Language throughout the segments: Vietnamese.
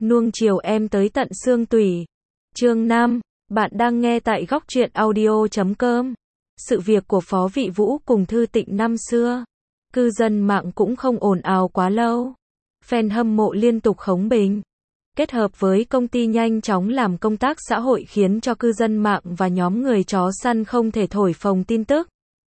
nuông chiều em tới tận xương tủy. Chương 5, bạn đang nghe tại góc truyện audio.com. Sự việc của Phó Vị Vũ cùng Thư Tịnh năm xưa, cư dân mạng cũng không ồn ào quá lâu. Fan hâm mộ liên tục khống bình. Kết hợp với công ty nhanh chóng làm công tác xã hội khiến cho cư dân mạng và nhóm người chó săn không thể thổi phồng tin tức.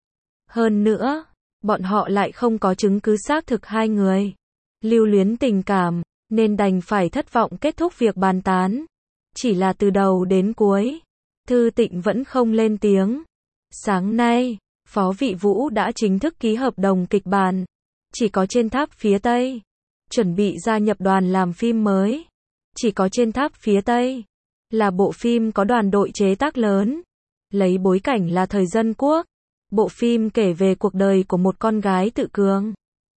Hơn nữa, bọn họ lại không có chứng cứ xác thực hai người lưu luyến tình cảm, nên đành phải thất vọng kết thúc việc bàn tán. Chỉ là từ đầu đến cuối, Thư Tịnh vẫn không lên tiếng. Sáng nay, Phó Vị Vũ đã chính thức ký hợp đồng kịch bản, Chỉ có trên tháp phía Tây, chuẩn bị gia nhập đoàn làm phim mới. Chỉ có trên tháp phía Tây là bộ phim có đoàn đội chế tác lớn, lấy bối cảnh là thời Dân Quốc. Bộ phim kể về cuộc đời của một con gái tự cường,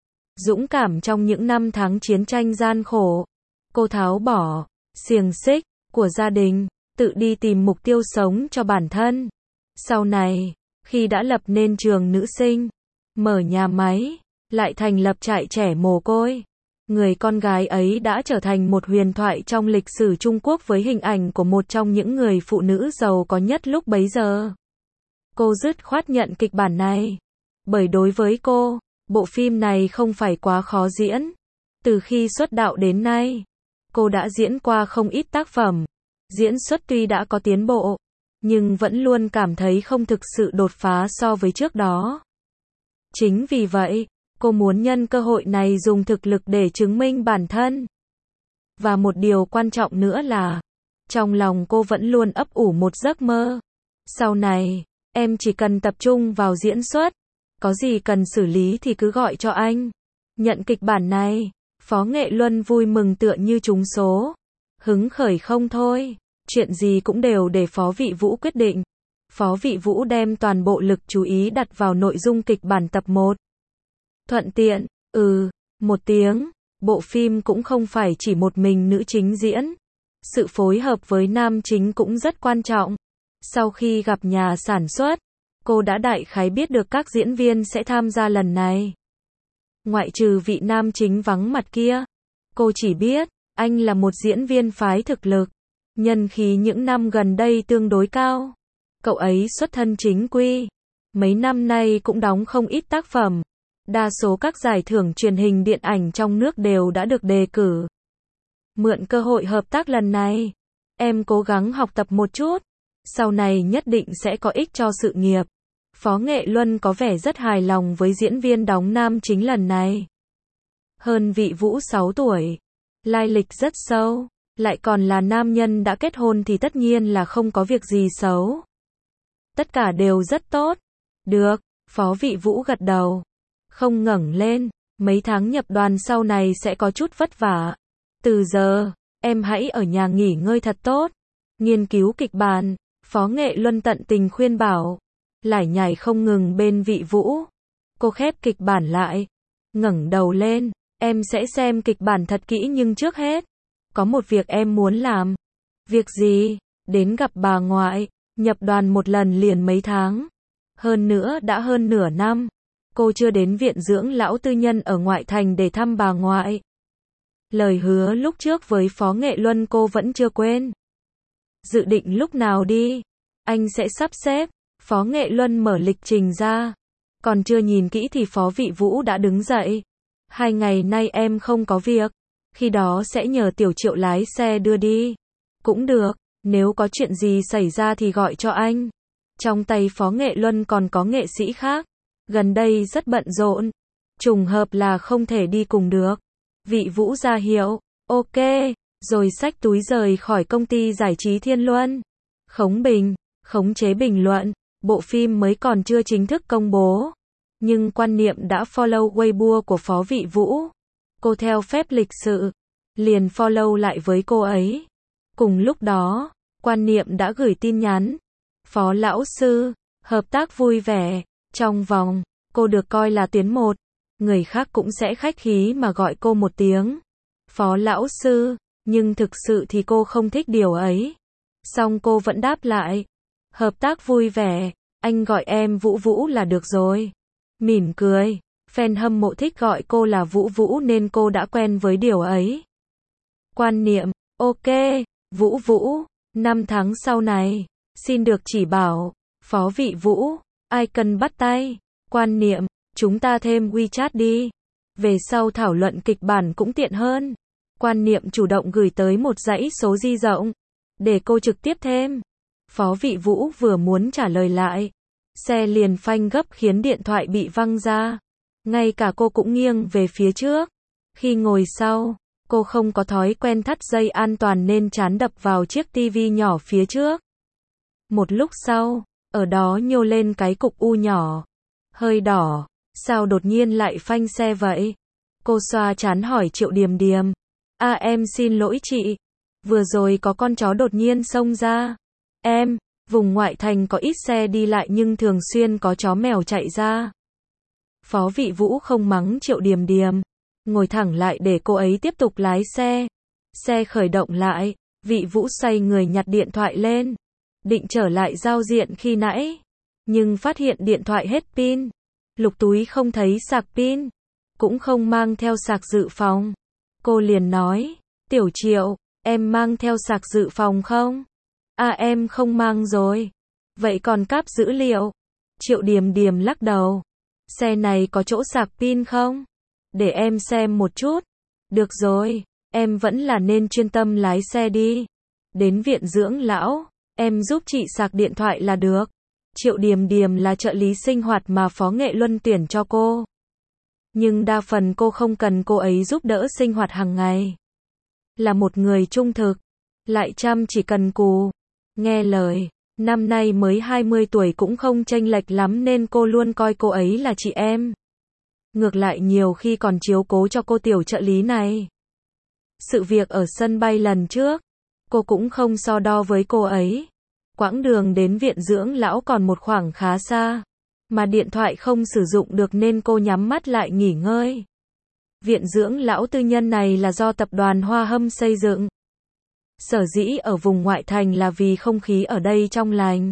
dũng cảm trong những năm tháng chiến tranh gian khổ. Cô tháo bỏ xiềng xích của gia đình, tự đi tìm mục tiêu sống cho bản thân. Sau này, khi đã lập nên trường nữ sinh, mở nhà máy, lại thành lập trại trẻ mồ côi, người con gái ấy đã trở thành một huyền thoại trong lịch sử Trung Quốc với hình ảnh của một trong những người phụ nữ giàu có nhất lúc bấy giờ. Cô dứt khoát nhận kịch bản này, bởi đối với cô, bộ phim này không phải quá khó diễn. Từ khi xuất đạo đến nay, cô đã diễn qua không ít tác phẩm. Diễn xuất tuy đã có tiến bộ, nhưng vẫn luôn cảm thấy không thực sự đột phá so với trước đó. Chính vì vậy, cô muốn nhân cơ hội này dùng thực lực để chứng minh bản thân. Và một điều quan trọng nữa là, trong lòng cô vẫn luôn ấp ủ một giấc mơ. Sau này, em chỉ cần tập trung vào diễn xuất, có gì cần xử lý thì cứ gọi cho anh. Nhận kịch bản này, Phó Nghệ Luân vui mừng tựa như trúng số. Hứng khởi không thôi, chuyện gì cũng đều để Phó Vị Vũ quyết định. Phó Vị Vũ đem toàn bộ lực chú ý đặt vào nội dung kịch bản tập 1. Thuận tiện, một tiếng, bộ phim cũng không phải chỉ một mình nữ chính diễn. Sự phối hợp với nam chính cũng rất quan trọng. Sau khi gặp nhà sản xuất, cô đã đại khái biết được các diễn viên sẽ tham gia lần này. Ngoại trừ vị nam chính vắng mặt kia, cô chỉ biết, anh là một diễn viên phái thực lực, nhân khí những năm gần đây tương đối cao. Cậu ấy xuất thân chính quy, mấy năm nay cũng đóng không ít tác phẩm. Đa số các giải thưởng truyền hình điện ảnh trong nước đều đã được đề cử. Mượn cơ hội hợp tác lần này, em cố gắng học tập một chút, sau này nhất định sẽ có ích cho sự nghiệp. Phó Nghệ Luân có vẻ rất hài lòng với diễn viên đóng nam chính lần này. Hơn Vị Vũ 6 tuổi, lai lịch rất sâu, lại còn là nam nhân đã kết hôn thì tất nhiên là không có việc gì xấu. Tất cả đều rất tốt. Được, Phó Vị Vũ gật đầu, không ngẩng lên. Mấy tháng nhập đoàn sau này sẽ có chút vất vả. Từ giờ, em hãy ở nhà nghỉ ngơi thật tốt, nghiên cứu kịch bản. Phó Nghệ Luân tận tình khuyên bảo, lải nhải không ngừng bên Vị Vũ. Cô khép kịch bản lại, ngẩng đầu lên, em sẽ xem kịch bản thật kỹ nhưng trước hết, có một việc em muốn làm. Việc gì? Đến gặp bà ngoại. Nhập đoàn một lần liền mấy tháng. Hơn nữa đã hơn nửa năm, cô chưa đến viện dưỡng lão tư nhân ở ngoại thành để thăm bà ngoại. Lời hứa lúc trước với Phó Nghệ Luân cô vẫn chưa quên. Dự định lúc nào đi? Anh sẽ sắp xếp. Phó Nghệ Luân mở lịch trình ra. Còn chưa nhìn kỹ thì Phó Vị Vũ đã đứng dậy. 2 ngày nay em không có việc. Khi đó sẽ nhờ Tiểu Triệu lái xe đưa đi. Cũng được, nếu có chuyện gì xảy ra thì gọi cho anh. Trong tay Phó Nghệ Luân còn có nghệ sĩ khác. Gần đây rất bận rộn. Trùng hợp là không thể đi cùng được. Vị Vũ ra hiệu, ok, rồi xách túi rời khỏi công ty giải trí Thiên Luân. Khống chế bình luận, bộ phim mới còn chưa chính thức công bố. Nhưng quan niệm đã follow Weibo của Phó Vị Vũ. Cô theo phép lịch sự, liền follow lại với cô ấy. Cùng lúc đó, quan niệm đã gửi tin nhắn. Phó lão sư, hợp tác vui vẻ. Trong vòng, cô được coi là tuyến 1. Người khác cũng sẽ khách khí mà gọi cô một tiếng Phó lão sư, nhưng thực sự thì cô không thích điều ấy. Song cô vẫn đáp lại, hợp tác vui vẻ, anh gọi em Vũ Vũ là được rồi. Mỉm cười, fan hâm mộ thích gọi cô là Vũ Vũ nên cô đã quen với điều ấy. Quan niệm, Ok, Vũ Vũ, 5 tháng sau này, xin được chỉ bảo, Phó Vị Vũ, ai cần bắt tay, quan niệm, chúng ta thêm WeChat đi. Về sau thảo luận kịch bản cũng tiện hơn. Quan niệm chủ động gửi tới một dãy số di rộng, để cô trực tiếp thêm. Phó Vị Vũ vừa muốn trả lời lại, xe liền phanh gấp khiến điện thoại bị văng ra. Ngay cả cô cũng nghiêng về phía trước. Khi ngồi sau, cô không có thói quen thắt dây an toàn nên trán đập vào chiếc tivi nhỏ phía trước. Một lúc sau, ở đó nhô lên cái cục u nhỏ, hơi đỏ, sao đột nhiên lại phanh xe vậy? Cô xoa trán hỏi Triệu Điềm Điềm. Em xin lỗi chị, vừa rồi có con chó đột nhiên xông ra. Vùng ngoại thành có ít xe đi lại nhưng thường xuyên có chó mèo chạy ra. Phó Vị Vũ không mắng Triệu Điềm Điềm, ngồi thẳng lại để cô ấy tiếp tục lái xe. Xe khởi động lại, Vị Vũ xoay người nhặt điện thoại lên, định trở lại giao diện khi nãy, nhưng phát hiện điện thoại hết pin. Lục túi không thấy sạc pin, cũng không mang theo sạc dự phòng. Cô liền nói, Tiểu Triệu, em mang theo sạc dự phòng không? Em không mang rồi. Vậy còn cáp dữ liệu? Triệu Điềm Điềm lắc đầu. Xe này có chỗ sạc pin không? Để em xem một chút. Được rồi, em vẫn là nên chuyên tâm lái xe đi. Đến viện dưỡng lão, em giúp chị sạc điện thoại là được. Triệu Điềm Điềm là trợ lý sinh hoạt mà Phó Nghệ Luân tuyển cho cô. Nhưng đa phần cô không cần cô ấy giúp đỡ sinh hoạt hàng ngày. Là một người trung thực, lại chăm chỉ cần cù, nghe lời. Năm nay mới 20 tuổi cũng không chênh lệch lắm nên cô luôn coi cô ấy là chị em. Ngược lại nhiều khi còn chiếu cố cho cô tiểu trợ lý này. Sự việc ở sân bay lần trước, cô cũng không so đo với cô ấy. Quãng đường đến viện dưỡng lão còn một khoảng khá xa, mà điện thoại không sử dụng được nên cô nhắm mắt lại nghỉ ngơi. Viện dưỡng lão tư nhân này là do tập đoàn Hoa Hâm xây dựng. Sở dĩ ở vùng ngoại thành là vì không khí ở đây trong lành,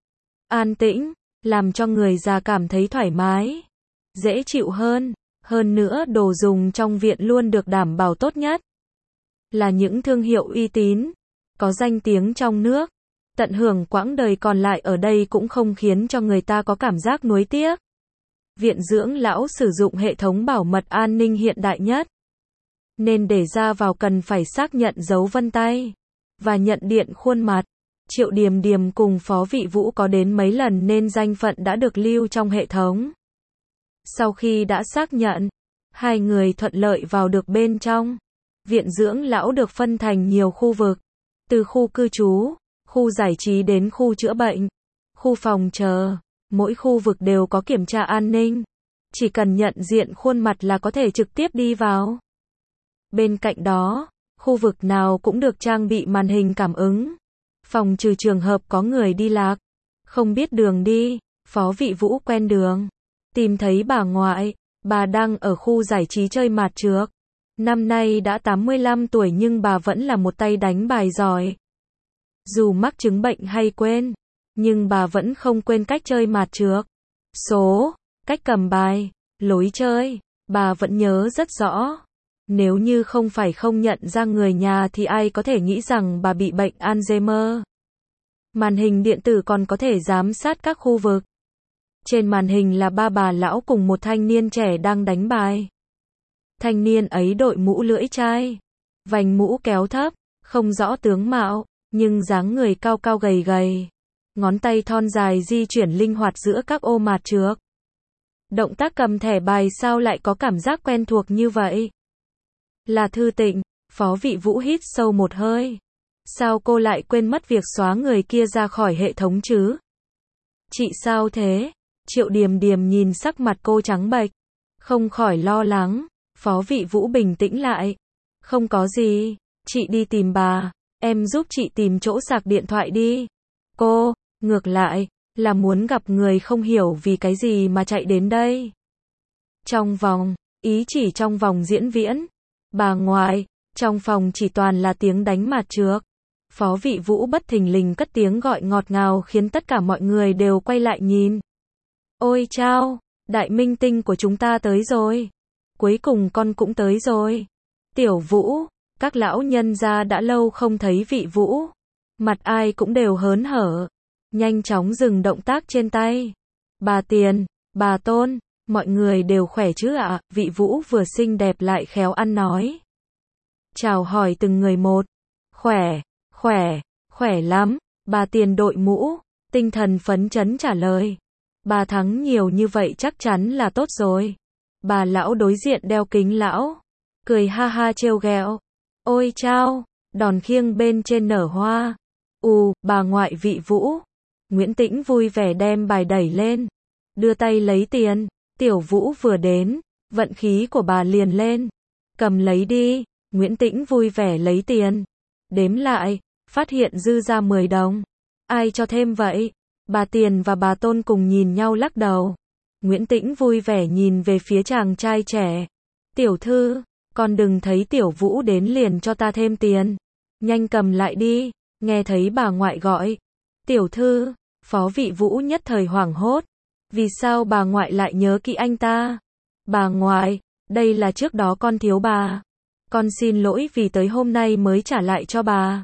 an tĩnh, làm cho người già cảm thấy thoải mái, dễ chịu hơn. Hơn nữa đồ dùng trong viện luôn được đảm bảo tốt nhất. Là những thương hiệu uy tín, có danh tiếng trong nước. Tận hưởng quãng đời còn lại ở đây cũng không khiến cho người ta có cảm giác nuối tiếc. Viện dưỡng lão sử dụng hệ thống bảo mật an ninh hiện đại nhất, nên để ra vào cần phải xác nhận dấu vân tay và nhận điện khuôn mặt. Triệu Điềm Điềm cùng Phó Vị Vũ có đến mấy lần nên danh phận đã được lưu trong hệ thống. Sau khi đã xác nhận, hai người thuận lợi vào được bên trong. Viện dưỡng lão được phân thành nhiều khu vực, từ khu cư trú, khu giải trí đến khu chữa bệnh, khu phòng chờ. Mỗi khu vực đều có kiểm tra an ninh. Chỉ cần nhận diện khuôn mặt là có thể trực tiếp đi vào. Bên cạnh đó, khu vực nào cũng được trang bị màn hình cảm ứng, phòng trừ trường hợp có người đi lạc, không biết đường đi. Phó Vị Vũ quen đường, tìm thấy bà ngoại, bà đang ở khu giải trí chơi mạt trược. Năm nay đã 85 tuổi nhưng bà vẫn là một tay đánh bài giỏi. Dù mắc chứng bệnh hay quên, nhưng bà vẫn không quên cách chơi mạt trược. Số, cách cầm bài, lối chơi, bà vẫn nhớ rất rõ. Nếu như không phải không nhận ra người nhà thì ai có thể nghĩ rằng bà bị bệnh Alzheimer. Màn hình điện tử còn có thể giám sát các khu vực. Trên màn hình là ba bà lão cùng một thanh niên trẻ đang đánh bài. Thanh niên ấy đội mũ lưỡi chai, vành mũ kéo thấp, không rõ tướng mạo, nhưng dáng người cao cao gầy gầy. Ngón tay thon dài di chuyển linh hoạt giữa các ô mạt trược. Động tác cầm thẻ bài sao lại có cảm giác quen thuộc như vậy? Là Thư Tịnh. Phó Vị Vũ hít sâu một hơi. Sao cô lại quên mất việc xóa người kia ra khỏi hệ thống chứ? Chị sao thế? Triệu Điềm Điềm nhìn sắc mặt cô trắng bệch, không khỏi lo lắng. Phó Vị Vũ bình tĩnh lại. Không có gì, chị đi tìm bà, em giúp chị tìm chỗ sạc điện thoại đi. Cô, ngược lại, là muốn gặp người không hiểu vì cái gì mà chạy đến đây. Trong vòng, ý chỉ trong vòng diễn viễn. Bà ngoại, trong phòng chỉ toàn là tiếng đánh mạt trược. Phó Vị Vũ bất thình lình cất tiếng gọi ngọt ngào khiến tất cả mọi người đều quay lại nhìn. Ôi chao, đại minh tinh của chúng ta tới rồi. Cuối cùng con cũng tới rồi. Tiểu Vũ, Các lão nhân gia đã lâu không thấy vị Vũ. Mặt ai cũng đều hớn hở. Nhanh chóng dừng động tác trên tay. Bà Tiền, bà Tôn, mọi người đều khỏe chứ ạ? Vị Vũ vừa xinh đẹp lại khéo ăn nói. Chào hỏi từng người một. Khỏe, khỏe, khỏe lắm. Bà Tiền đội mũ, tinh thần phấn chấn trả lời. Bà thắng nhiều như vậy chắc chắn là tốt rồi. Bà lão đối diện đeo kính lão. Cười ha ha trêu ghẹo. Ôi chao, đòn khiêng bên trên nở hoa. Bà ngoại vị Vũ. Nguyễn Tĩnh vui vẻ đem bài đẩy lên. Đưa tay lấy tiền. Tiểu Vũ vừa đến, vận khí của bà liền lên. Cầm lấy đi. Nguyễn Tĩnh vui vẻ lấy tiền. Đếm lại, phát hiện dư ra 10 đồng. Ai cho thêm vậy? Bà Tiền và bà Tôn cùng nhìn nhau lắc đầu. Nguyễn Tĩnh vui vẻ nhìn về phía chàng trai trẻ. Tiểu thư, con đừng thấy Tiểu Vũ đến liền cho ta thêm tiền. Nhanh cầm lại đi. Nghe thấy bà ngoại gọi. Tiểu thư, phó vị Vũ nhất thời hoảng hốt. Vì sao bà ngoại lại nhớ kỹ anh ta? Bà ngoại, đây là trước đó con thiếu bà. Con xin lỗi vì tới hôm nay mới trả lại cho bà.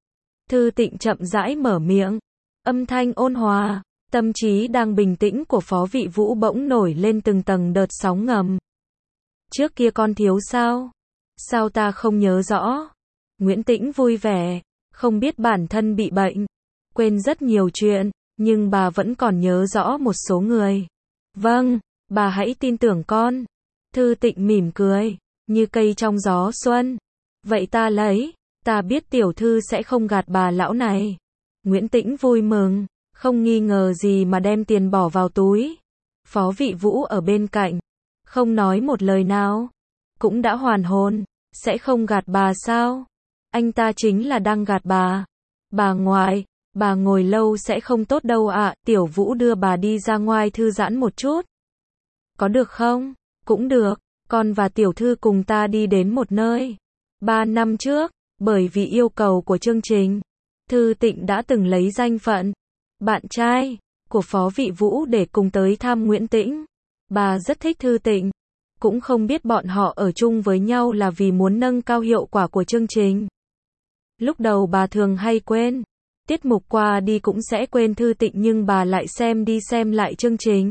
Thư Tịnh chậm rãi mở miệng. Âm thanh ôn hòa, tâm trí đang bình tĩnh của phó vị Vũ bỗng nổi lên từng tầng đợt sóng ngầm. Trước kia con thiếu sao? Sao ta không nhớ rõ? Nguyễn Tĩnh vui vẻ, không biết bản thân bị bệnh, quên rất nhiều chuyện, nhưng bà vẫn còn nhớ rõ một số người. Vâng, bà hãy tin tưởng con. Thư Tịnh mỉm cười, như cây trong gió xuân. Vậy ta lấy, ta biết tiểu thư sẽ không gạt bà lão này. Nguyễn Tĩnh vui mừng, không nghi ngờ gì mà đem tiền bỏ vào túi. Phó vị Vũ ở bên cạnh, không nói một lời nào. Cũng đã hoàn hồn, sẽ không gạt bà sao? Anh ta chính là đang gạt bà. Bà ngoại, bà ngồi lâu sẽ không tốt đâu ạ. Tiểu Vũ đưa bà đi ra ngoài thư giãn một chút. Có được không? Cũng được, con và tiểu thư cùng ta đi đến một nơi. 3 năm trước, bởi vì yêu cầu của chương trình, Thư Tịnh đã từng lấy danh phận bạn trai của phó vị Vũ để cùng tới thăm Nguyễn Tĩnh. Bà rất thích Thư Tịnh, cũng không biết bọn họ ở chung với nhau là vì muốn nâng cao hiệu quả của chương trình. Lúc đầu bà thường hay quên, tiết mục qua đi cũng sẽ quên Thư Tịnh, nhưng bà lại xem đi xem lại chương trình.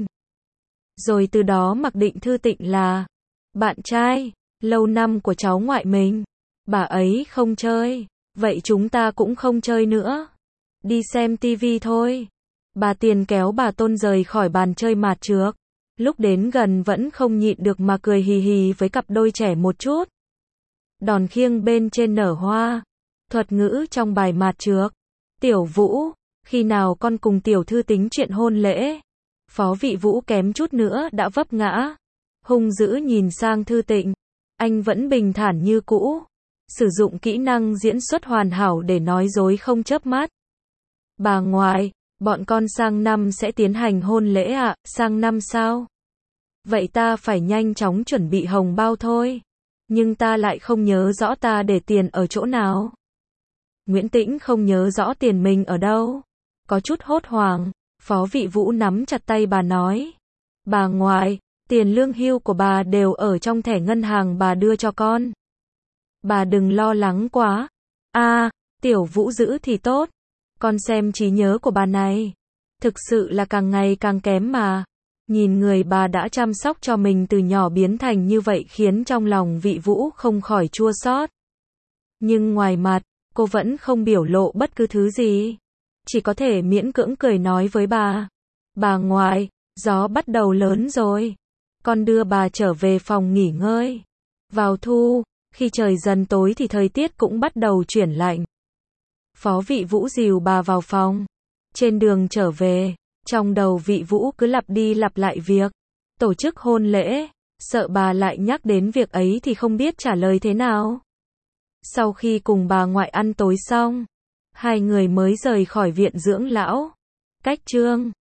Rồi từ đó mặc định Thư Tịnh là bạn trai lâu năm của cháu ngoại mình. Bà ấy không chơi, vậy chúng ta cũng không chơi nữa. Đi xem tivi thôi. Bà Tiền kéo bà Tôn rời khỏi bàn chơi mạt chược. Lúc đến gần vẫn không nhịn được mà cười hì hì với cặp đôi trẻ một chút. Đòn khiêng bên trên nở hoa. Thuật ngữ trong bài mạt chược. Tiểu Vũ, khi nào con cùng tiểu thư tính chuyện hôn lễ? Phó vị Vũ kém chút nữa đã vấp ngã. Hung dữ nhìn sang Thư Tịnh. Anh vẫn bình thản như cũ. Sử dụng kỹ năng diễn xuất hoàn hảo để nói dối không chớp mắt. Bà ngoại, bọn con sang năm sẽ tiến hành hôn lễ ạ. Sang năm sao? Vậy ta phải nhanh chóng chuẩn bị hồng bao thôi. Nhưng ta lại không nhớ rõ ta để tiền ở chỗ nào. Nguyễn Tĩnh không nhớ rõ tiền mình ở đâu. Có chút hốt hoảng, phó vị Vũ nắm chặt tay bà nói. Bà ngoại, tiền lương hưu của bà đều ở trong thẻ ngân hàng bà đưa cho con. Bà đừng lo lắng quá. Tiểu Vũ giữ thì tốt. Con xem trí nhớ của bà này. Thực sự là càng ngày càng kém mà. Nhìn người bà đã chăm sóc cho mình từ nhỏ biến thành như vậy khiến trong lòng vị Vũ không khỏi chua xót. Nhưng ngoài mặt, cô vẫn không biểu lộ bất cứ thứ gì. Chỉ có thể miễn cưỡng cười nói với bà. Bà ngoại, gió bắt đầu lớn rồi. Con đưa bà trở về phòng nghỉ ngơi. Vào thu, khi trời dần tối thì thời tiết cũng bắt đầu chuyển lạnh. Phó vị Vũ dìu bà vào phòng. Trên đường trở về, trong đầu vị Vũ cứ lặp đi lặp lại việc tổ chức hôn lễ, sợ bà lại nhắc đến việc ấy thì không biết trả lời thế nào. Sau khi cùng bà ngoại ăn tối xong, hai người mới rời khỏi viện dưỡng lão. Cách chương